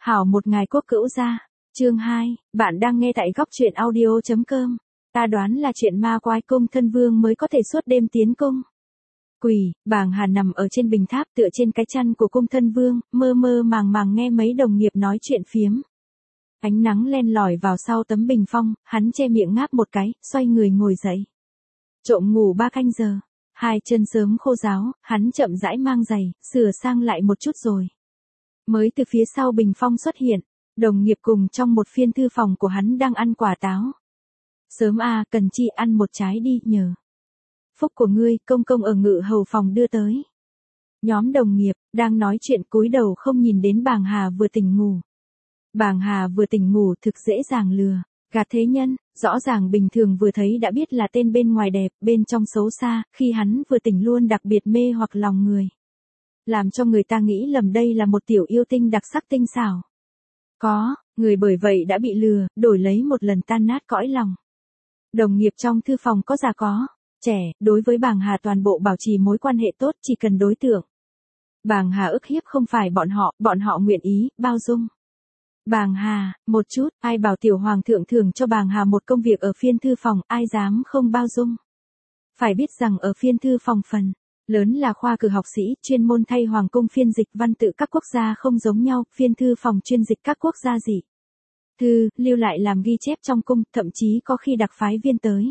Hảo một ngày quốc cữu gia. Chương 2, bạn đang nghe tại góc truyện audio.com. Ta đoán là chuyện ma quái cung thân vương mới có thể suốt đêm tiến cung. Quỳ, Bàng Hà nằm ở trên bình tháp tựa trên cái chăn của cung thân vương, mơ mơ màng màng nghe mấy đồng nghiệp nói chuyện phiếm. Ánh nắng len lỏi vào sau tấm bình phong, hắn che miệng ngáp một cái, xoay người ngồi dậy. Trộm ngủ 3 canh giờ, hai chân sớm khô ráo, hắn chậm rãi mang giày, sửa sang lại một chút rồi. Mới từ phía sau bình phong xuất hiện, đồng nghiệp cùng trong một phiên thư phòng của hắn đang ăn quả táo. Sớm à, cần chi ăn một trái đi nhờ. Phúc của ngươi, công công ở ngự hầu phòng đưa tới. Nhóm đồng nghiệp, đang nói chuyện cúi đầu không nhìn đến Bàng Hà vừa tỉnh ngủ. Bàng Hà vừa tỉnh ngủ thực dễ dàng lừa, gạt thế nhân, rõ ràng bình thường vừa thấy đã biết là tên bên ngoài đẹp, bên trong xấu xa, khi hắn vừa tỉnh luôn đặc biệt mê hoặc lòng người. Làm cho người ta nghĩ lầm đây là một tiểu yêu tinh đặc sắc tinh xảo. Có, người bởi vậy đã bị lừa, đổi lấy một lần tan nát cõi lòng. Đồng nghiệp trong thư phòng có già có trẻ, đối với Bàng Hà toàn bộ bảo trì mối quan hệ tốt chỉ cần đối tượng. Bàng Hà ức hiếp không phải bọn họ nguyện ý, bao dung. Bàng Hà, một chút, ai bảo tiểu hoàng thượng thưởng cho Bàng Hà một công việc ở phiên thư phòng, ai dám không bao dung. Phải biết rằng ở phiên thư phòng phần lớn là khoa cử học sĩ, chuyên môn thay hoàng cung phiên dịch văn tự các quốc gia không giống nhau, phiên thư phòng chuyên dịch các quốc gia gì. Thư, lưu lại làm ghi chép trong cung, thậm chí có khi đặc phái viên tới.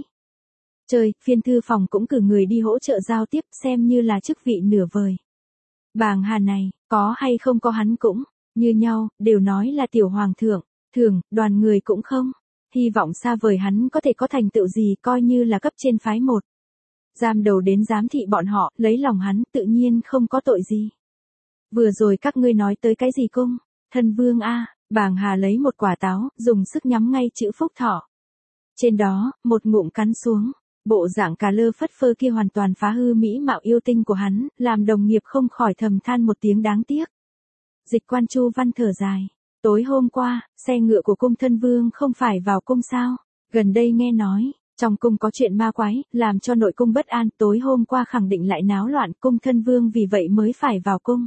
Phiên thư phòng cũng cử người đi hỗ trợ giao tiếp, xem như là chức vị nửa vời. Bàng Hà này, có hay không có hắn cũng như nhau, đều nói là tiểu hoàng thượng, thường, đoàn người cũng không. Hy vọng xa vời hắn có thể có thành tựu gì coi như là cấp trên phái một. Giam đầu đến giám thị bọn họ, lấy lòng hắn, tự nhiên không có tội gì. Vừa rồi các ngươi nói tới cái gì cung? Thân vương a. Bàng Hà lấy một quả táo, dùng sức nhắm ngay chữ phúc thọ. Trên đó, một ngụm cắn xuống. Bộ dạng cà lơ phất phơ kia hoàn toàn phá hư mỹ mạo yêu tinh của hắn, làm đồng nghiệp không khỏi thầm than một tiếng đáng tiếc. Dịch quan Chu Văn thở dài. Tối hôm qua, xe ngựa của cung thân vương không phải vào cung sao? Gần đây nghe nói, trong cung có chuyện ma quái, làm cho nội cung bất an, tối hôm qua khẳng định lại náo loạn, cung thân vương vì vậy mới phải vào cung.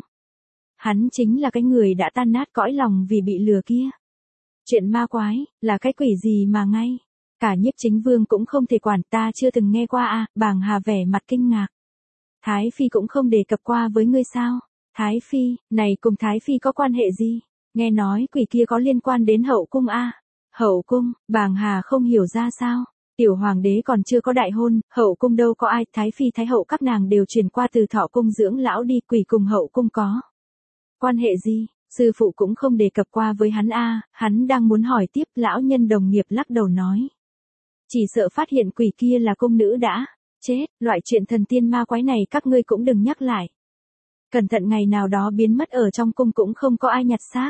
Hắn chính là cái người đã tan nát cõi lòng vì bị lừa kia. Chuyện ma quái, là cái quỷ gì mà ngay cả Nhiếp Chính Vương cũng không thể quản, ta chưa từng nghe qua à. Bàng Hà vẻ mặt kinh ngạc. Thái Phi cũng không đề cập qua với ngươi sao? Thái Phi, này cùng Thái Phi có quan hệ gì? Nghe nói quỷ kia có liên quan đến hậu cung à? Hậu cung, Bàng Hà không hiểu ra sao? Tiểu hoàng đế còn chưa có đại hôn, hậu cung đâu có ai, Thái Phi Thái hậu các nàng đều truyền qua từ Thọ cung dưỡng lão đi, quỷ cùng hậu cung có quan hệ gì? Sư phụ cũng không đề cập qua với hắn à. Hắn đang muốn hỏi tiếp, lão nhân đồng nghiệp lắc đầu nói. Chỉ sợ phát hiện quỷ kia là cung nữ đã chết, loại chuyện thần tiên ma quái này các ngươi cũng đừng nhắc lại. Cẩn thận ngày nào đó biến mất ở trong cung cũng không có ai nhặt xác.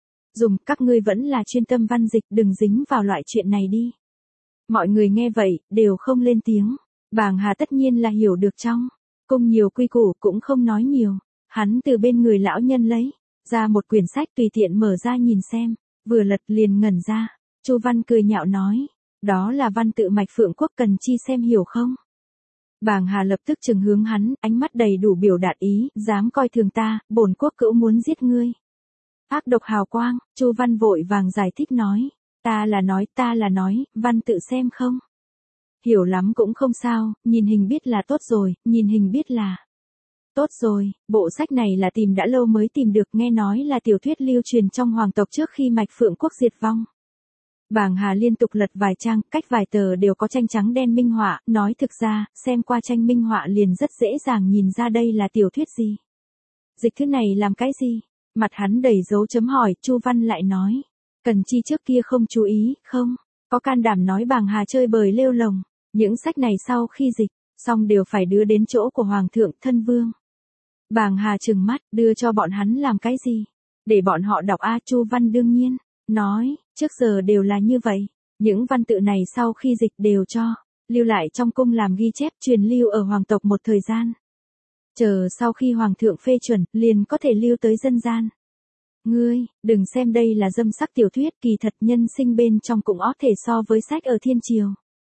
Các ngươi vẫn là chuyên tâm văn dịch, đừng dính vào loại chuyện này đi. Mọi người nghe vậy, đều không lên tiếng. Bàng Hà tất nhiên là hiểu được trong cung nhiều quy củ, cũng không nói nhiều. Hắn từ bên người lão nhân lấy ra một quyển sách tùy tiện mở ra nhìn xem, vừa lật liền ngẩn ra. Chu Văn cười nhạo nói, đó là văn tự mạch Phượng Quốc, cần chi xem hiểu không? Bàng Hà lập tức trừng hướng hắn, ánh mắt đầy đủ biểu đạt ý, dám coi thường ta, bổn quốc cữu muốn giết ngươi. Ác độc hào quang, Chu Văn vội vàng giải thích nói, ta là nói, văn tự xem không? Hiểu lắm cũng không sao, nhìn hình biết là tốt rồi, nhìn hình biết là tốt rồi. Bộ sách này là tìm đã lâu mới tìm được, nghe nói là tiểu thuyết lưu truyền trong hoàng tộc trước khi mạch Phượng Quốc diệt vong. Bàng Hà liên tục lật vài trang, cách vài tờ đều có tranh trắng đen minh họa, nói thực ra, xem qua tranh minh họa liền rất dễ dàng nhìn ra đây là tiểu thuyết gì. Dịch thứ này làm cái gì? Mặt hắn đầy dấu chấm hỏi, Chu Văn lại nói. Cần chi trước kia không chú ý, không có can đảm nói Bàng Hà chơi bời lêu lồng. Những sách này sau khi dịch xong đều phải đưa đến chỗ của hoàng thượng thân vương. Bàng Hà trừng mắt, đưa cho bọn hắn làm cái gì? Để bọn họ đọc a. Chu Văn đương nhiên nói, trước giờ đều là như vậy. Những văn tự này sau khi dịch đều cho lưu lại trong cung làm ghi chép, truyền lưu ở hoàng tộc một thời gian. Chờ sau khi hoàng thượng phê chuẩn, liền có thể lưu tới dân gian. Ngươi, đừng xem đây là dâm sắc tiểu thuyết, kỳ thật nhân sinh bên trong cũng có thể so với sách ở thiên triều.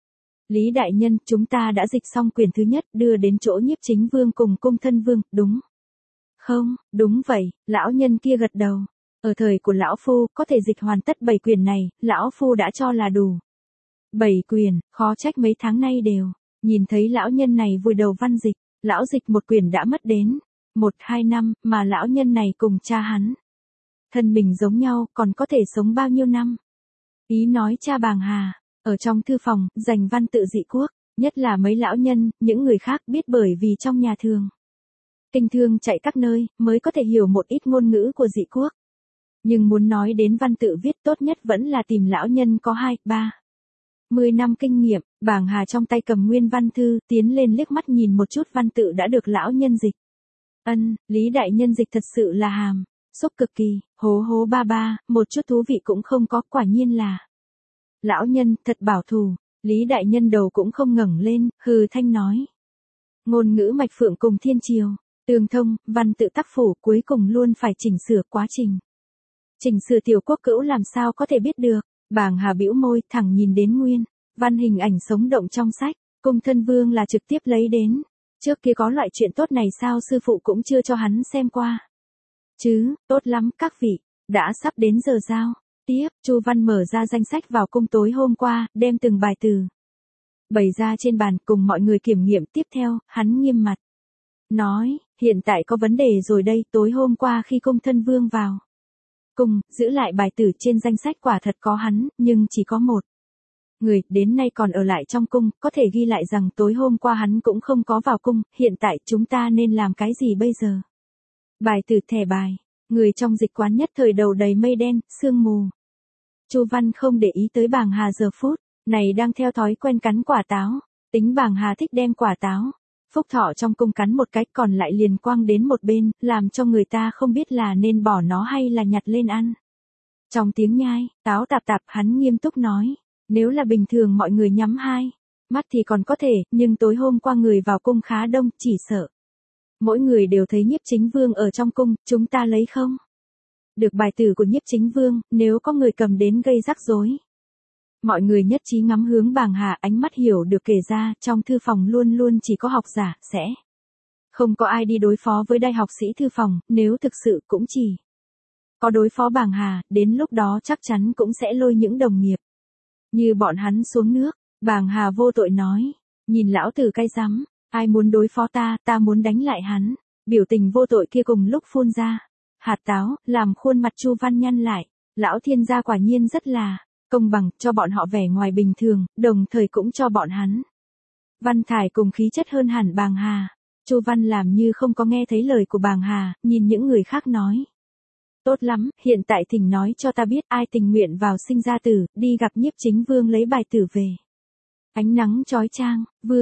Lý đại nhân, chúng ta đã dịch xong quyển thứ nhất, đưa đến chỗ Nhiếp Chính Vương cùng cung thân vương, đúng không? Đúng vậy, lão nhân kia gật đầu. Ở thời của lão phu, có thể dịch hoàn tất 7 quyển này, lão phu đã cho là đủ. 7 quyển, khó trách mấy tháng nay đều. Nhìn thấy lão nhân này vùi đầu văn dịch, lão dịch một quyển đã mất đến 1-2 năm, mà lão nhân này cùng cha hắn. Thân mình giống nhau, còn có thể sống bao nhiêu năm. Ý nói cha Bàng Hà, ở trong thư phòng, dành văn tự dị quốc, nhất là mấy lão nhân, những người khác biết bởi vì trong nhà thường. Kinh thương chạy các nơi, mới có thể hiểu một ít ngôn ngữ của dị quốc. Nhưng muốn nói đến văn tự viết tốt nhất vẫn là tìm lão nhân có 2-3-10 năm kinh nghiệm. Bàng Hà trong tay cầm nguyên văn thư, tiến lên liếc mắt nhìn một chút văn tự đã được lão nhân dịch. Lý đại nhân dịch thật sự là hàm, xúc cực kỳ, hố hố ba ba, một chút thú vị cũng không có, quả nhiên là. Lão nhân, thật bảo thủ, Lý đại nhân đầu cũng không ngẩng lên, hừ thanh nói. Ngôn ngữ mạch phượng cùng thiên triều, tương thông, văn tự tác phủ cuối cùng luôn phải chỉnh sửa quá trình. Chỉnh sửa tiểu quốc cữu làm sao có thể biết được, Bàng Hà bĩu môi, thẳng nhìn đến nguyên văn hình ảnh sống động trong sách, Cung Thân Vương là trực tiếp lấy đến. Trước kia có loại chuyện tốt này sao sư phụ cũng chưa cho hắn xem qua. Chứ, tốt lắm các vị, đã sắp đến giờ giao. Tiếp, Chu Văn mở ra danh sách vào cung tối hôm qua, đem từng bài từ bày ra trên bàn cùng mọi người kiểm nghiệm. Tiếp theo, hắn nghiêm mặt nói, hiện tại có vấn đề rồi đây, tối hôm qua khi Cung Thân Vương vào cung, giữ lại bài tử trên danh sách quả thật có hắn, nhưng chỉ có một người, đến nay còn ở lại trong cung, có thể ghi lại rằng tối hôm qua hắn cũng không có vào cung, hiện tại chúng ta nên làm cái gì bây giờ? Bài tử thẻ bài, người trong dịch quán nhất thời đầu đầy mây đen, sương mù. Chu Văn không để ý tới Bàng Hà giờ phút này đang theo thói quen cắn quả táo, tính Bàng Hà thích đem quả táo. Phúc Thọ trong cung cắn một cái còn lại liền quăng đến một bên, làm cho người ta không biết là nên bỏ nó hay là nhặt lên ăn. Trong tiếng nhai, táo tạp tạp hắn nghiêm túc nói, nếu là bình thường mọi người nhắm hai mắt thì còn có thể, nhưng tối hôm qua người vào cung khá đông, chỉ sợ. Mỗi người đều thấy Nhiếp Chính Vương ở trong cung, chúng ta lấy không? Được bài tử của Nhiếp Chính Vương, nếu có người cầm đến gây rắc rối. Mọi người nhất trí ngắm hướng Bàng Hà, ánh mắt hiểu được kể ra, trong thư phòng luôn luôn chỉ có học giả, sẽ không có ai đi đối phó với đại học sĩ thư phòng, nếu thực sự cũng chỉ có đối phó Bàng Hà, đến lúc đó chắc chắn cũng sẽ lôi những đồng nghiệp như bọn hắn xuống nước. Bàng Hà vô tội nói, nhìn lão tử cay rắm, ai muốn đối phó ta, ta muốn đánh lại hắn. Biểu tình vô tội kia cùng lúc phun ra hạt táo, làm khuôn mặt Chu Văn nhăn lại. Lão thiên gia quả nhiên rất là công bằng, cho bọn họ vẻ ngoài bình thường, đồng thời cũng cho bọn hắn văn thải cùng khí chất hơn hẳn Bàng Hà. Chu Văn làm như không có nghe thấy lời của Bàng Hà, nhìn những người khác nói. Tốt lắm, hiện tại thỉnh nói cho ta biết ai tình nguyện vào sinh ra tử, đi gặp Nhiếp Chính Vương lấy bài tử về. Ánh nắng chói chang,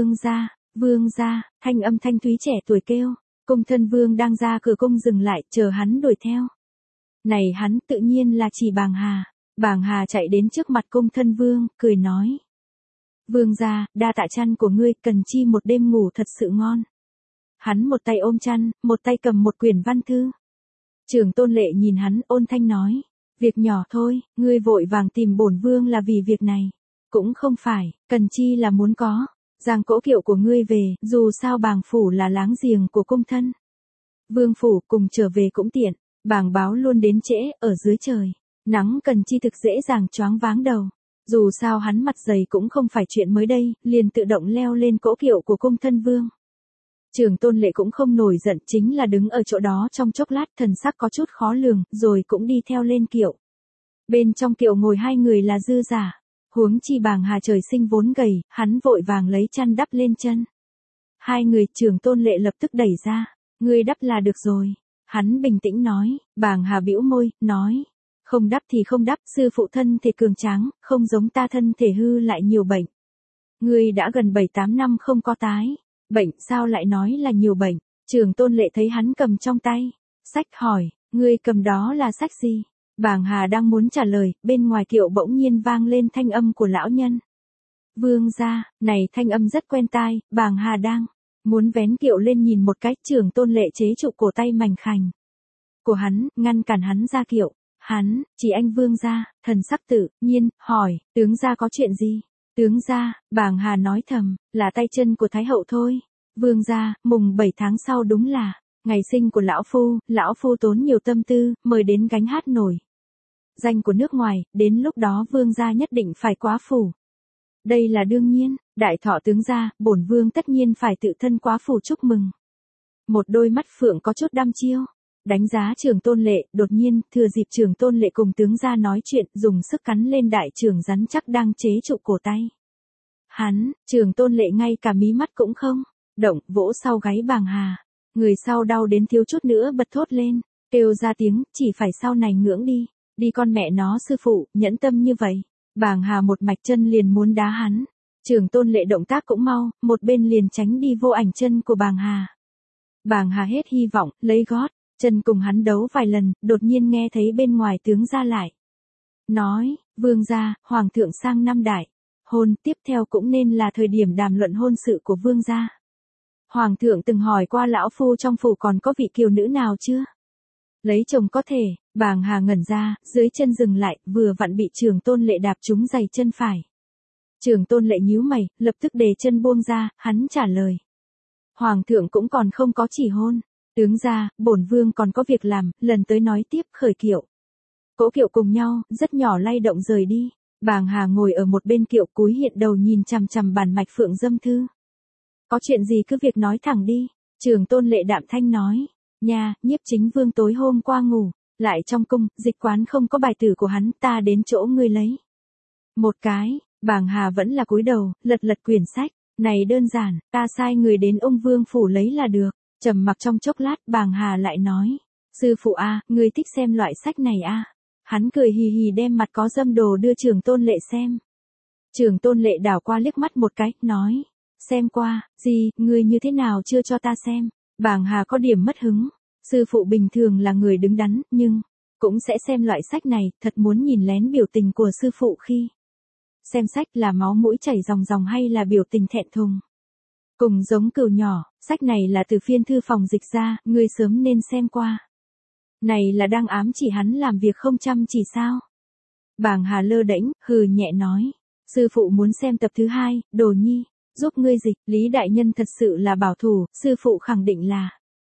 vương gia, thanh âm thanh thúy trẻ tuổi kêu. Cung Thân Vương đang ra cửa cung dừng lại, chờ hắn đuổi theo. Này hắn tự nhiên là chỉ Bàng Hà. Bàng Hà chạy đến trước mặt Cung Thân Vương, cười nói. Vương gia, đa tạ chăn của ngươi, cần chi một đêm ngủ thật sự ngon. Hắn một tay ôm chăn, một tay cầm một quyển văn thư. Trưởng Tôn Lệ nhìn hắn, ôn thanh nói. Việc nhỏ thôi, ngươi vội vàng tìm bổn vương là vì việc này. Cũng không phải, cần chi là muốn có. Giang cỗ kiệu của ngươi về, dù sao Bàng phủ là láng giềng của cung thân. Vương phủ cùng trở về cũng tiện, Bàng báo luôn đến trễ, ở dưới trời. Nắng cần chi thực dễ dàng choáng váng đầu. Dù sao hắn mặt dày cũng không phải chuyện mới đây, liền tự động leo lên cỗ kiệu của cung thân vương. Trưởng Tôn Lệ cũng không nổi giận, chính là đứng ở chỗ đó trong chốc lát, thần sắc có chút khó lường, rồi cũng đi theo lên kiệu. Bên trong kiệu ngồi hai người là dư giả. Huống chi Bàng Hà trời sinh vốn gầy, hắn vội vàng lấy chăn đắp lên chân. Hai người Trưởng Tôn Lệ lập tức đẩy ra, ngươi đắp là được rồi. Hắn bình tĩnh nói, Bàng Hà bĩu môi, nói, không đắp thì không đắp, sư phụ thân thể cường tráng, không giống ta thân thể hư lại nhiều bệnh. Ngươi đã gần 7-8 năm không có tái bệnh, sao lại nói là nhiều bệnh? Trưởng Tôn Lệ thấy hắn cầm trong tay sách, hỏi, ngươi cầm đó là sách gì? Bàng Hà đang muốn trả lời, bên ngoài kiệu bỗng nhiên vang lên thanh âm của lão nhân. Vương gia, này thanh âm rất quen tai. Bàng Hà đang muốn vén kiệu lên nhìn một cái, Trưởng Tôn Lệ chế trụ cổ tay mảnh khảnh của hắn, ngăn cản hắn ra kiệu. Hắn, chỉ anh vương gia, thần sắc tự nhiên, hỏi, tướng gia có chuyện gì? Tướng gia, Bàng Hà nói thầm, là tay chân của Thái hậu thôi. Vương gia, mùng 7 tháng sau đúng là Ngày sinh của lão phu tốn nhiều tâm tư, mời đến gánh hát nổi danh của nước ngoài, đến lúc đó vương gia nhất định phải quá phủ. Đây là đương nhiên, đại thọ tướng gia, bổn vương tất nhiên phải tự thân quá phủ chúc mừng. Một đôi mắt phượng có chút đăm chiêu, đánh giá Trường Tôn Lệ, đột nhiên, thừa dịp Trường Tôn Lệ cùng tướng gia nói chuyện, dùng sức cắn lên đại trường rắn chắc đang chế trụ cổ tay. Trường Tôn Lệ ngay cả mí mắt cũng không động, vỗ sau gáy Bàng Hà. Người sau đau đến thiếu chút nữa bật thốt lên, kêu ra tiếng, chỉ phải sau này ngưỡng đi. Đi con mẹ nó sư phụ, nhẫn tâm như vậy. Bàng Hà một mạch chân liền muốn đá hắn. Trường Tôn Lệ động tác cũng mau, một bên liền tránh đi vô ảnh chân của Bàng Hà. Bàng Hà hết hy vọng, lấy gót chân cùng hắn đấu vài lần, đột nhiên nghe thấy bên ngoài tướng gia lại nói, vương gia, hoàng thượng sang năm đại hôn, tiếp theo cũng nên là thời điểm đàm luận hôn sự của vương gia. Hoàng thượng từng hỏi qua lão phu trong phủ còn có vị kiều nữ nào chưa? Lấy chồng có thể. Bàng Hà ngẩn ra, dưới chân dừng lại, vừa vặn bị Trường Tôn Lệ đạp trúng giày chân phải. Trường Tôn Lệ nhíu mày, lập tức để chân buông ra, hắn trả lời. Hoàng thượng cũng còn không có chỉ hôn. Tướng gia, bổn vương còn có việc làm, lần tới nói tiếp khởi kiệu. Cỗ kiệu cùng nhau, rất nhỏ lay động rời đi. Bàng Hà ngồi ở một bên kiệu cúi hiện đầu nhìn chằm chằm bàn mạch phượng dâm thư. Có chuyện gì cứ việc nói thẳng đi. Trường Tôn Lệ đạm thanh nói. Nha, Nhiếp Chính Vương tối hôm qua ngủ lại trong cung, dịch quán không có bài tử của hắn, ta đến chỗ ngươi lấy. Một cái, Bàng Hà vẫn là cúi đầu, lật lật quyển sách. Này đơn giản, ta sai người đến ông vương phủ lấy là được. Trầm mặc trong chốc lát, Bàng Hà lại nói. Sư phụ a, ngươi thích xem loại sách này a? Hắn cười hì hì đem mặt có dâm đồ đưa Trường Tôn Lệ xem. Trường Tôn Lệ đảo qua liếc mắt một cái, nói. Xem qua, gì, ngươi như thế nào chưa cho ta xem? Bàng Hà có điểm mất hứng. Sư phụ bình thường là người đứng đắn, nhưng cũng sẽ xem loại sách này, thật muốn nhìn lén biểu tình của sư phụ khi xem sách, là máu mũi chảy ròng ròng hay là biểu tình thẹn thùng. Cùng giống cừu nhỏ, sách này là từ phiên thư phòng dịch ra, ngươi sớm nên xem qua. Này là đang ám chỉ hắn làm việc không chăm chỉ sao? Bàng Hà lơ đễnh, hừ nhẹ nói. Sư phụ muốn xem tập thứ 2, Đồ Nhi, giúp ngươi dịch. Lý đại nhân thật sự là bảo thủ, sư phụ khẳng định là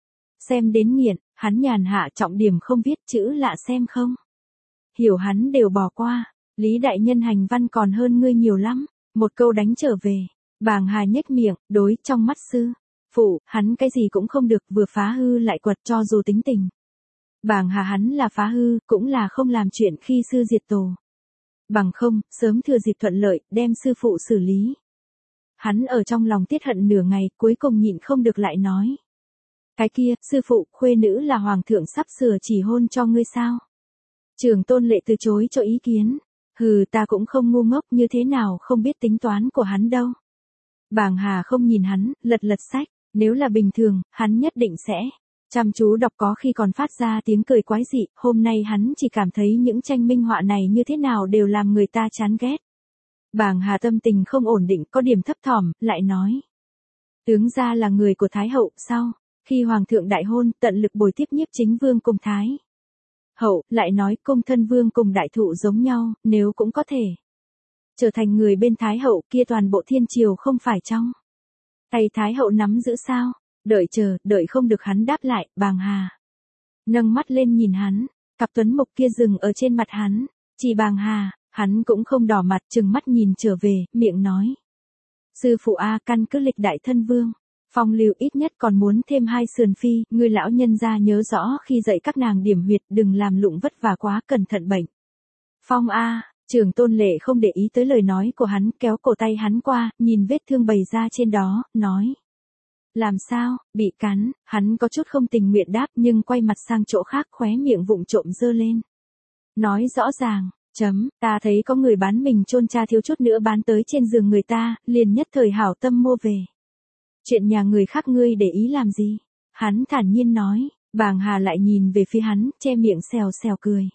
xem đến nghiện. Hắn nhàn hạ trọng điểm không viết chữ lạ xem không hiểu hắn đều bỏ qua. Lý đại nhân hành văn còn hơn ngươi nhiều lắm. Một câu đánh trở về. Bàng Hà nhếch miệng, đối trong mắt sư phụ, hắn cái gì cũng không được, vừa phá hư lại quật, cho dù tính tình. Bàng Hà hắn là phá hư, cũng là không làm chuyện khi sư diệt tổ. Bằng không, sớm thừa dịp thuận lợi, đem sư phụ xử lý. Hắn ở trong lòng tiết hận nửa ngày, cuối cùng nhịn không được lại nói. Cái kia, sư phụ, khuê nữ là hoàng thượng sắp sửa chỉ hôn cho ngươi sao? Trường Tôn Lệ từ chối cho ý kiến. Hừ, ta cũng không ngu ngốc như thế nào không biết tính toán của hắn đâu. Bàng Hà không nhìn hắn, lật lật sách. Nếu là bình thường, hắn nhất định sẽ chăm chú đọc, có khi còn phát ra tiếng cười quái dị. Hôm nay hắn chỉ cảm thấy những tranh minh họa này như thế nào đều làm người ta chán ghét. Bàng Hà tâm tình không ổn định, có điểm thấp thỏm, lại nói. Tướng gia là người của Thái Hậu, sao? Khi Hoàng thượng đại hôn, tận lực bồi tiếp Nhiếp Chính Vương cùng Thái Hậu, lại nói cung thân vương cùng đại thụ giống nhau, nếu cũng có thể trở thành người bên Thái Hậu, kia toàn bộ thiên triều không phải trong tay Thái Hậu nắm giữ sao? Đợi không được hắn đáp lại. Bàng Hà nâng mắt lên nhìn hắn, cặp tuấn mục kia dừng ở trên mặt hắn. Chỉ Bàng Hà, hắn cũng không đỏ mặt, trừng mắt nhìn trở về, miệng nói. Sư phụ a, căn cứ lịch đại thân vương phong lưu ít nhất còn muốn thêm 2 sườn phi, ngươi lão nhân gia nhớ rõ khi dạy các nàng điểm huyệt, đừng làm lụng vất vả quá, cẩn thận bệnh. Phong a, Trường Tôn Lệ không để ý tới lời nói của hắn, kéo cổ tay hắn qua, nhìn vết thương bày ra trên đó, nói. Làm sao, bị cắn? Hắn có chút không tình nguyện đáp, nhưng quay mặt sang chỗ khác, khóe miệng vụng trộm giơ lên. Nói rõ ràng, ta thấy có người bán mình chôn cha thiếu chút nữa bán tới trên giường người ta, liền nhất thời hảo tâm mua về. Chuyện nhà người khác ngươi để ý làm gì? Hắn thản nhiên nói. Bàng Hà lại nhìn về phía hắn, che miệng xèo xèo cười.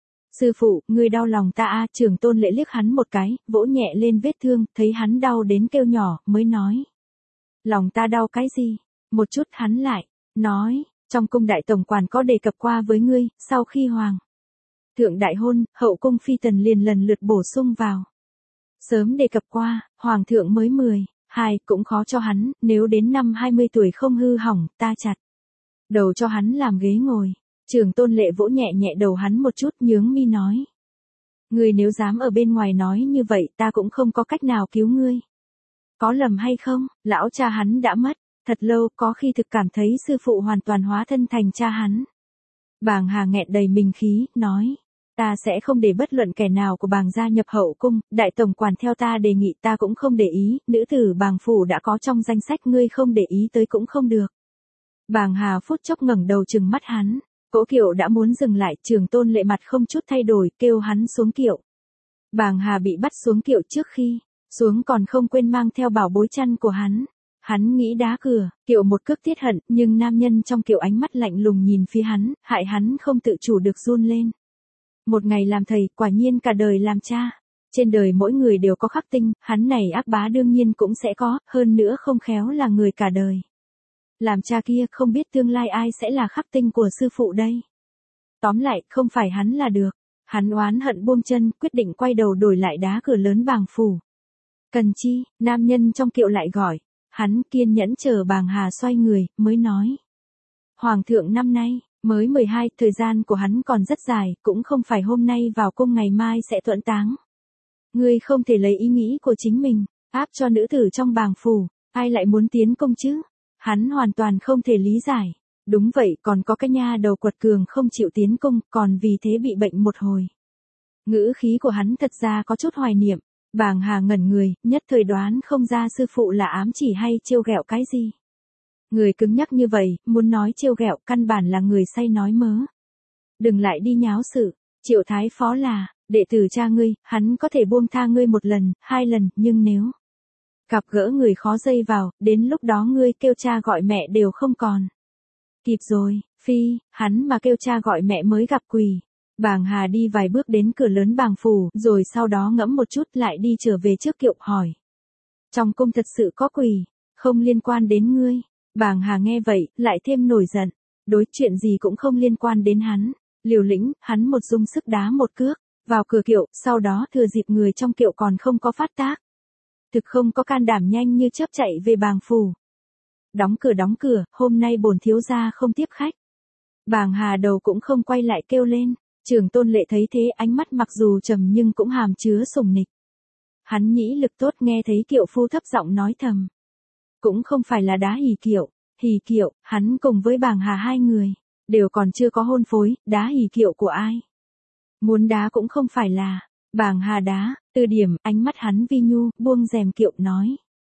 Sư phụ, ngươi đau lòng ta a. Trường Tôn Lệ liếc hắn một cái, vỗ nhẹ lên vết thương, thấy hắn đau đến kêu nhỏ, mới nói. Lòng ta đau cái gì? Một chút. Hắn lại nói, trong cung đại tổng quản có đề cập qua với ngươi, sau khi hoàng thượng đại hôn, hậu cung phi tần liền lần lượt bổ sung vào. Sớm đề cập qua, hoàng thượng mới 12, cũng khó cho hắn, nếu đến năm 20 tuổi không hư hỏng, ta chặt đầu cho hắn làm ghế ngồi. Trường Tôn Lệ vỗ nhẹ nhẹ đầu hắn một chút, nhướng mi nói. Ngươi nếu dám ở bên ngoài nói như vậy, ta cũng không có cách nào cứu ngươi. Có lầm hay không, lão cha hắn đã mất, thật lâu, có khi thực cảm thấy sư phụ hoàn toàn hóa thân thành cha hắn. Bàng Hà nghẹn đầy mình khí, nói. Ta sẽ không để bất luận kẻ nào của Bàng gia nhập hậu cung, đại tổng quản theo ta đề nghị ta cũng không để ý, nữ tử Bàng phủ đã có trong danh sách, ngươi không để ý tới cũng không được. Bàng Hà phút chốc ngẩng đầu trừng mắt hắn, cỗ kiệu đã muốn dừng lại, Trường Tôn Lệ mặt không chút thay đổi, kêu hắn xuống kiệu. Bàng Hà bị bắt xuống kiệu trước khi xuống còn không quên mang theo bảo bối chăn của hắn. Hắn nghĩ đá cửa, kiệu một cước tiết hận, nhưng nam nhân trong kiệu ánh mắt lạnh lùng nhìn phía hắn, hại hắn không tự chủ được run lên. Một ngày làm thầy, quả nhiên cả đời làm cha. Trên đời mỗi người đều có khắc tinh, hắn này ác bá đương nhiên cũng sẽ có, hơn nữa không khéo là người cả đời. Làm cha kia không biết tương lai ai sẽ là khắc tinh của sư phụ đây. Tóm lại, không phải hắn là được. Hắn oán hận buông chân, quyết định quay đầu đổi lại đá cửa lớn Bàng phủ. Cần chi, nam nhân trong kiệu lại gọi. Hắn kiên nhẫn chờ Bàng Hà xoay người, mới nói. Hoàng thượng năm nay, mới 12, thời gian của hắn còn rất dài, cũng không phải hôm nay vào cung ngày mai sẽ tuẫn táng. Ngươi không thể lấy ý nghĩ của chính mình, áp cho nữ tử trong Bàng phủ, ai lại muốn tiến công chứ? Hắn hoàn toàn không thể lý giải. Đúng vậy, còn có cái nha đầu quật cường không chịu tiến công, còn vì thế bị bệnh một hồi. Ngữ khí của hắn thật ra có chút hoài niệm. Bàng Hà ngẩn người, nhất thời đoán không ra sư phụ là ám chỉ hay trêu ghẹo cái gì. Người cứng nhắc như vậy, muốn nói trêu ghẹo, căn bản là người say nói mớ. Đừng lại đi nháo sự, Triệu Thái Phó là đệ tử cha ngươi, hắn có thể buông tha ngươi một lần, 2 lần, nhưng nếu gặp gỡ người khó dây vào, đến lúc đó ngươi kêu cha gọi mẹ đều không còn. Kịp rồi, phi, hắn mà kêu cha gọi mẹ mới gặp quỷ. Bàng Hà đi vài bước đến cửa lớn Bàng phủ, rồi sau đó ngẫm một chút lại đi trở về trước kiệu hỏi. Trong cung thật sự có quỷ, không liên quan đến ngươi. Bàng Hà nghe vậy, lại thêm nổi giận. Đối chuyện gì cũng không liên quan đến hắn. Liều lĩnh, hắn một dung sức đá một cước, vào cửa kiệu, sau đó thừa dịp người trong kiệu còn không có phát tác. Thực không có can đảm nhanh như chớp chạy về Bàng phủ. Đóng cửa, hôm nay bổn thiếu gia không tiếp khách. Bàng Hà đầu cũng không quay lại kêu lên. Trường Tôn Lệ thấy thế, ánh mắt mặc dù trầm nhưng cũng hàm chứa sùng nịch. Hắn nhĩ lực tốt, nghe thấy kiệu phu thấp giọng nói thầm. Cũng không phải là đá hỉ kiệu, hắn cùng với Bàng Hà 2 người, đều còn chưa có hôn phối, đá hỉ kiệu của ai. Muốn đá cũng không phải là, Bàng Hà đá, từ điểm, ánh mắt hắn vi nhu, buông rèm kiệu nói.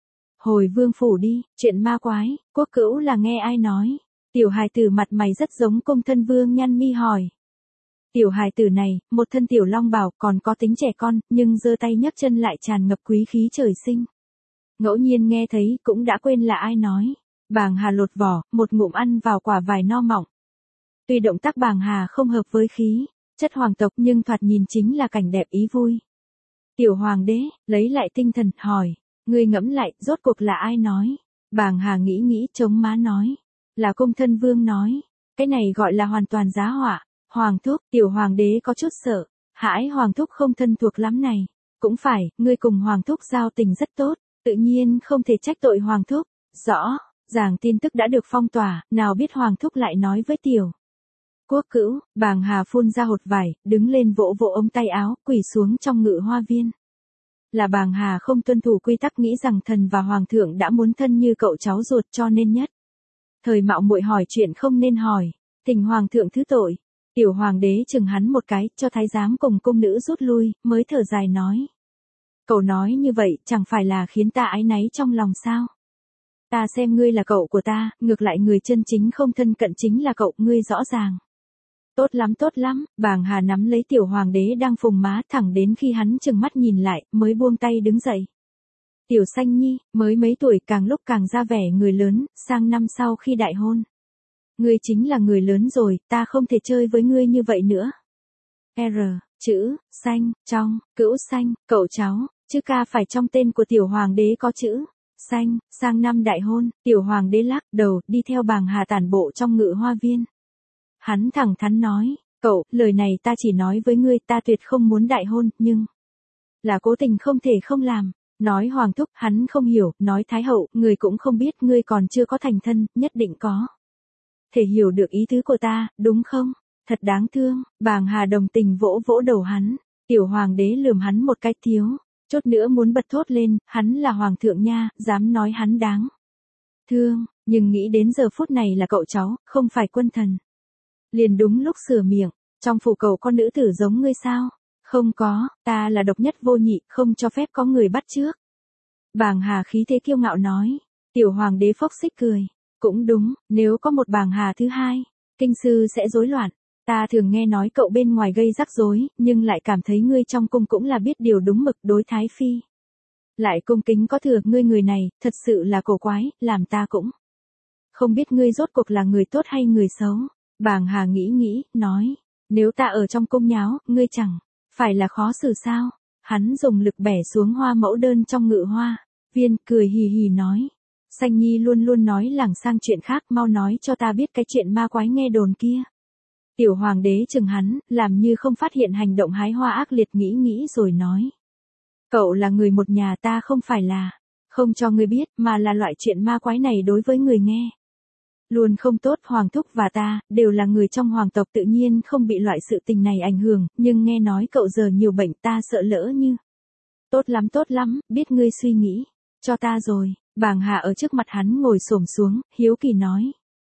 Hồi vương phủ đi, chuyện ma quái, Quốc Cữu là nghe ai nói. Tiểu hài tử mặt mày rất giống cung thân vương nhăn mi hỏi. Tiểu hài tử này, một thân tiểu long bào, còn có tính trẻ con, nhưng giơ tay nhấc chân lại tràn ngập quý khí trời sinh. Ngẫu nhiên nghe thấy, cũng đã quên là ai nói. Bàng Hà lột vỏ, một ngụm ăn vào quả vải no mọng. Tuy động tác Bàng Hà không hợp với khí chất hoàng tộc, nhưng thoạt nhìn chính là cảnh đẹp ý vui. Tiểu hoàng đế, lấy lại tinh thần, hỏi. Ngươi ngẫm lại, rốt cuộc là ai nói? Bàng Hà nghĩ, chống má nói. Là cung thân vương nói. Cái này gọi là hoàn toàn giá họa. Hoàng thúc, tiểu hoàng đế có chút sợ. Hãi hoàng thúc không thân thuộc lắm này. Cũng phải, ngươi cùng hoàng thúc giao tình rất tốt. Tự nhiên không thể trách tội hoàng thúc. Rõ, ràng tin tức đã được phong tỏa, nào biết hoàng thúc lại nói với tiểu Quốc Cữu. Bàng Hà phun ra hột vải, đứng lên vỗ vỗ ống tay áo, quỳ xuống trong ngự hoa viên. Là Bàng Hà không tuân thủ quy tắc, nghĩ rằng thần và hoàng thượng đã muốn thân như cậu cháu ruột, cho nên nhất thời mạo muội hỏi chuyện không nên hỏi. Thỉnh hoàng thượng thứ tội. Tiểu hoàng đế chừng hắn một cái, cho thái giám cùng cung nữ rút lui, mới thở dài nói. Cậu nói như vậy, chẳng phải là khiến ta áy náy trong lòng sao? Ta xem ngươi là cậu của ta, ngược lại người chân chính không thân cận chính là cậu, ngươi rõ ràng. Tốt lắm, Bàng Hà nắm lấy tiểu hoàng đế đang phùng má, thẳng đến khi hắn chừng mắt nhìn lại, mới buông tay đứng dậy. Tiểu Xanh Nhi, mới mấy tuổi, càng lúc càng ra vẻ người lớn, sang năm sau khi đại hôn. Ngươi chính là người lớn rồi, ta không thể chơi với ngươi như vậy nữa. Chữ, xanh, trong, Cữu xanh, cậu cháu, chứ ca phải trong tên của tiểu hoàng đế có chữ xanh, sang năm đại hôn. Tiểu hoàng đế lắc đầu, đi theo Bàng Hà tản bộ trong ngự hoa viên. Hắn thẳng thắn nói, cậu, lời này ta chỉ nói với ngươi, ta tuyệt không muốn đại hôn, nhưng là cố tình không thể không làm. Nói hoàng thúc, hắn không hiểu, nói thái hậu, người cũng không biết, ngươi còn chưa có thành thân, nhất định có thể hiểu được ý tứ của ta, đúng không? Thật đáng thương, Bàng Hà đồng tình vỗ vỗ đầu hắn, tiểu hoàng đế lườm hắn một cái thiếu, chút nữa muốn bật thốt lên, hắn là hoàng thượng nha, dám nói hắn đáng thương, nhưng nghĩ đến giờ phút này là cậu cháu, không phải quân thần. Liền đúng lúc sửa miệng, trong phủ cậu có nữ tử giống ngươi sao? Không có, ta là độc nhất vô nhị, không cho phép có người bắt chước. Bàng Hà khí thế kiêu ngạo nói, tiểu hoàng đế phốc xích cười, cũng đúng, nếu có một Bàng Hà thứ hai, kinh sư sẽ rối loạn. Ta thường nghe nói cậu bên ngoài gây rắc rối, nhưng lại cảm thấy ngươi trong cung cũng là biết điều đúng mực đối thái phi. Lại cung kính có thừa, ngươi người này, thật sự là cổ quái, làm ta cũng không biết ngươi rốt cuộc là người tốt hay người xấu. Bàng Hà nghĩ, nói, nếu ta ở trong cung nháo, ngươi chẳng phải là khó xử sao? Hắn dùng lực bẻ xuống hoa mẫu đơn trong ngự hoa, viên cười hì hì nói, Sanh Nhi luôn luôn nói lảng sang chuyện khác, mau nói cho ta biết cái chuyện ma quái nghe đồn kia. Tiểu hoàng đế chừng hắn, làm như không phát hiện hành động hái hoa ác liệt, nghĩ rồi nói, cậu là người một nhà, ta không phải là không cho ngươi biết, mà là loại chuyện ma quái này đối với người nghe luôn không tốt. Hoàng thúc và ta đều là người trong hoàng tộc, tự nhiên không bị loại sự tình này ảnh hưởng, nhưng nghe nói cậu giờ nhiều bệnh, ta sợ lỡ như. Tốt lắm, biết ngươi suy nghĩ cho ta rồi. Bàng Hà ở trước mặt hắn ngồi xổm xuống, hiếu kỳ nói,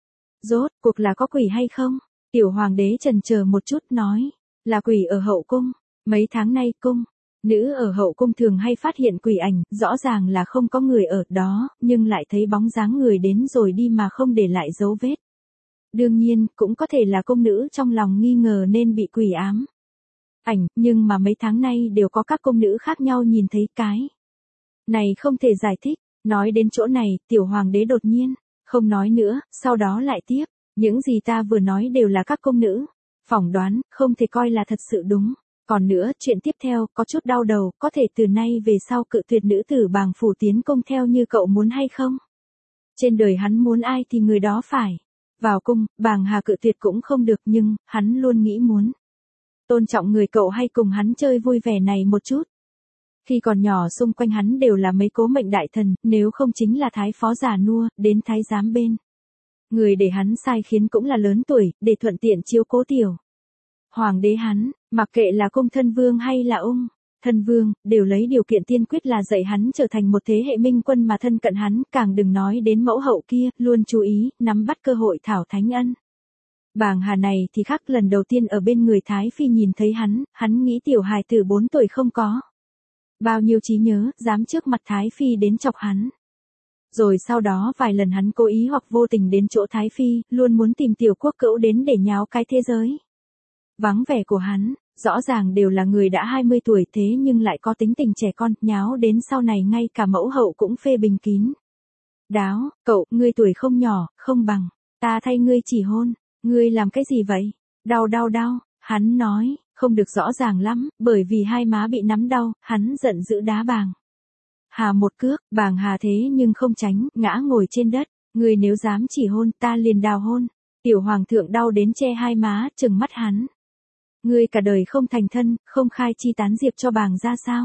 rốt cuộc là có quỷ hay không? Tiểu hoàng đế chần chờ một chút nói, là quỷ ở hậu cung. Mấy tháng nay cung nữ ở hậu cung thường hay phát hiện quỷ ảnh, rõ ràng là không có người ở đó, nhưng lại thấy bóng dáng người đến rồi đi mà không để lại dấu vết. Đương nhiên, cũng có thể là cung nữ trong lòng nghi ngờ nên bị quỷ ám ảnh, nhưng mà mấy tháng nay đều có các cung nữ khác nhau nhìn thấy cái này không thể giải thích. Nói đến chỗ này, tiểu hoàng đế đột nhiên không nói nữa, sau đó lại tiếp, những gì ta vừa nói đều là các cung nữ phỏng đoán, không thể coi là thật sự đúng. Còn nữa, chuyện tiếp theo, có chút đau đầu, có thể từ nay về sau cự tuyệt nữ tử Bàng phủ tiến cung theo như cậu muốn hay không? Trên đời hắn muốn ai thì người đó phải vào cung, Bàng Hà cự tuyệt cũng không được, nhưng hắn luôn nghĩ muốn tôn trọng người cậu hay cùng hắn chơi vui vẻ này một chút. Khi còn nhỏ xung quanh hắn đều là mấy cố mệnh đại thần, nếu không chính là thái phó già nua, đến thái giám bên người để hắn sai khiến cũng là lớn tuổi, để thuận tiện chiếu cố tiểu hoàng đế hắn. Mặc kệ là cung thân vương hay là ung thân vương, đều lấy điều kiện tiên quyết là dạy hắn trở thành một thế hệ minh quân mà thân cận hắn, càng đừng nói đến mẫu hậu kia, luôn chú ý, nắm bắt cơ hội thảo thánh ân. Bàng Hà này thì khác, lần đầu tiên ở bên người Thái Phi nhìn thấy hắn nghĩ tiểu hài tử 4 tuổi không có bao nhiêu trí nhớ, dám trước mặt Thái Phi đến chọc hắn. Rồi sau đó vài lần hắn cố ý hoặc vô tình đến chỗ Thái Phi, luôn muốn tìm tiểu quốc cữu đến để nháo cái thế giới vắng vẻ của hắn. Rõ ràng đều là người đã 20 tuổi thế nhưng lại có tính tình trẻ con, nháo đến sau này ngay cả mẫu hậu cũng phê bình kín đáo, cậu, ngươi tuổi không nhỏ, không bằng ta thay ngươi chỉ hôn. Ngươi làm cái gì vậy? Đau, hắn nói, không được rõ ràng lắm, bởi vì hai má bị nắm đau, hắn giận dữ đá Bàng Hà một cước. Bàng Hà thế nhưng không tránh, ngã ngồi trên đất. Ngươi nếu dám chỉ hôn, ta liền đào hôn. Tiểu hoàng thượng đau đến che hai má, trừng mắt hắn. Ngươi cả đời không thành thân, không khai chi tán diệp cho Bàng ra sao?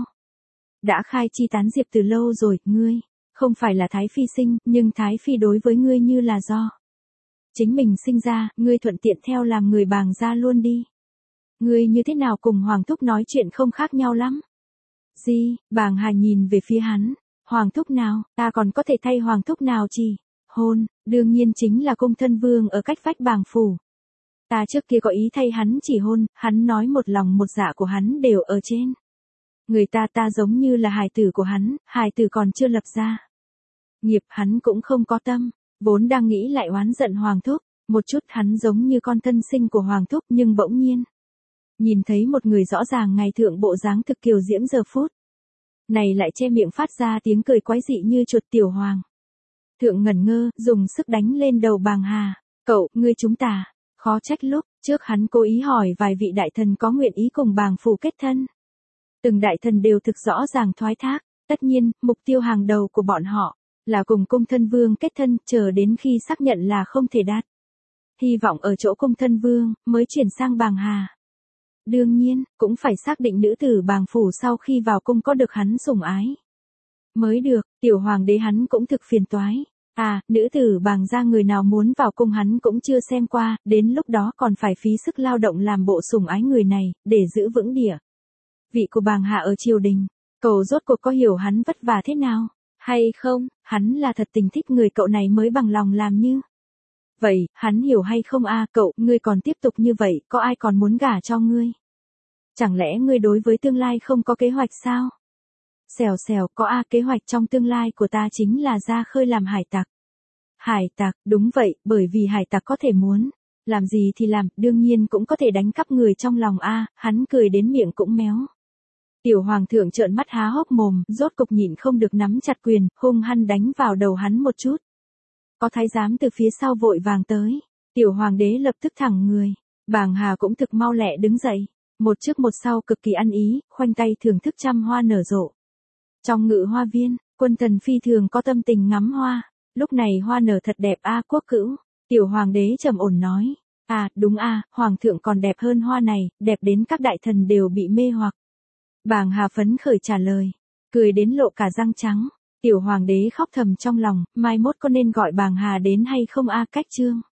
Đã khai chi tán diệp từ lâu rồi, ngươi không phải là Thái Phi sinh, nhưng Thái Phi đối với ngươi như là do chính mình sinh ra, ngươi thuận tiện theo làm người Bàng ra luôn đi. Ngươi như thế nào cùng Hoàng thúc nói chuyện không khác nhau lắm. Gì? Bàng Hà nhìn về phía hắn. Hoàng thúc nào, ta còn có thể thay Hoàng thúc nào chỉ hôn? Đương nhiên chính là cung thân vương ở cách vách Bàng phủ. Ta trước kia có ý thay hắn chỉ hôn, hắn nói một lòng một dạ của hắn đều ở trên người ta giống như là hài tử của hắn, hài tử còn chưa lập ra nghiệp, hắn cũng không có tâm. Vốn đang nghĩ lại oán giận Hoàng thúc, một chút hắn giống như con thân sinh của Hoàng thúc, nhưng bỗng nhiên nhìn thấy một người rõ ràng ngày thượng bộ dáng thực kiều diễm, giờ phút này lại che miệng phát ra tiếng cười quái dị như chuột. Tiểu hoàng thượng ngẩn ngơ, dùng sức đánh lên đầu Bàng Hà. Cậu, ngươi chúng ta, khó trách lúc trước hắn cố ý hỏi vài vị đại thần có nguyện ý cùng Bàng phủ kết thân. Từng đại thần đều thực rõ ràng thoái thác, tất nhiên, mục tiêu hàng đầu của bọn họ là cùng cung thân vương kết thân, chờ đến khi xác nhận là không thể đạt hy vọng ở chỗ cung thân vương, mới chuyển sang Bàng Hà. Đương nhiên, cũng phải xác định nữ tử Bàng phủ sau khi vào cung có được hắn sủng ái mới được. Tiểu hoàng đế hắn cũng thực phiền toái. À, nữ tử Bàng gia người nào muốn vào cung hắn cũng chưa xem qua, đến lúc đó còn phải phí sức lao động làm bộ sủng ái người này, để giữ vững địa vị của Bàng hạ ở triều đình. Cậu rốt cuộc có hiểu hắn vất vả thế nào, hay không, hắn là thật tình thích người cậu này mới bằng lòng làm như vậy, hắn hiểu hay không cậu, ngươi còn tiếp tục như vậy, có ai còn muốn gả cho ngươi? Chẳng lẽ ngươi đối với tương lai không có kế hoạch sao? Xèo xèo, có kế hoạch trong tương lai của ta chính là ra khơi làm hải tặc. Hải tặc, đúng vậy, bởi vì hải tặc có thể muốn làm gì thì làm, đương nhiên cũng có thể đánh cắp người trong lòng hắn cười đến miệng cũng méo. Tiểu hoàng thượng trợn mắt há hốc mồm, rốt cục nhịn không được nắm chặt quyền, hung hăng đánh vào đầu hắn một chút. Có thái giám từ phía sau vội vàng tới, tiểu hoàng đế lập tức thẳng người, Bàng Hà cũng thực mau lẹ đứng dậy, một trước một sau cực kỳ ăn ý, khoanh tay thưởng thức trăm hoa nở rộ. Trong ngự hoa viên, quân thần phi thường có tâm tình ngắm hoa, lúc này hoa nở thật đẹp quốc cữu, tiểu hoàng đế trầm ổn nói, đúng hoàng thượng còn đẹp hơn hoa này, đẹp đến các đại thần đều bị mê hoặc. Bàng Hà phấn khởi trả lời, cười đến lộ cả răng trắng, tiểu hoàng đế khóc thầm trong lòng, mai mốt có nên gọi Bàng Hà đến hay không cách chương.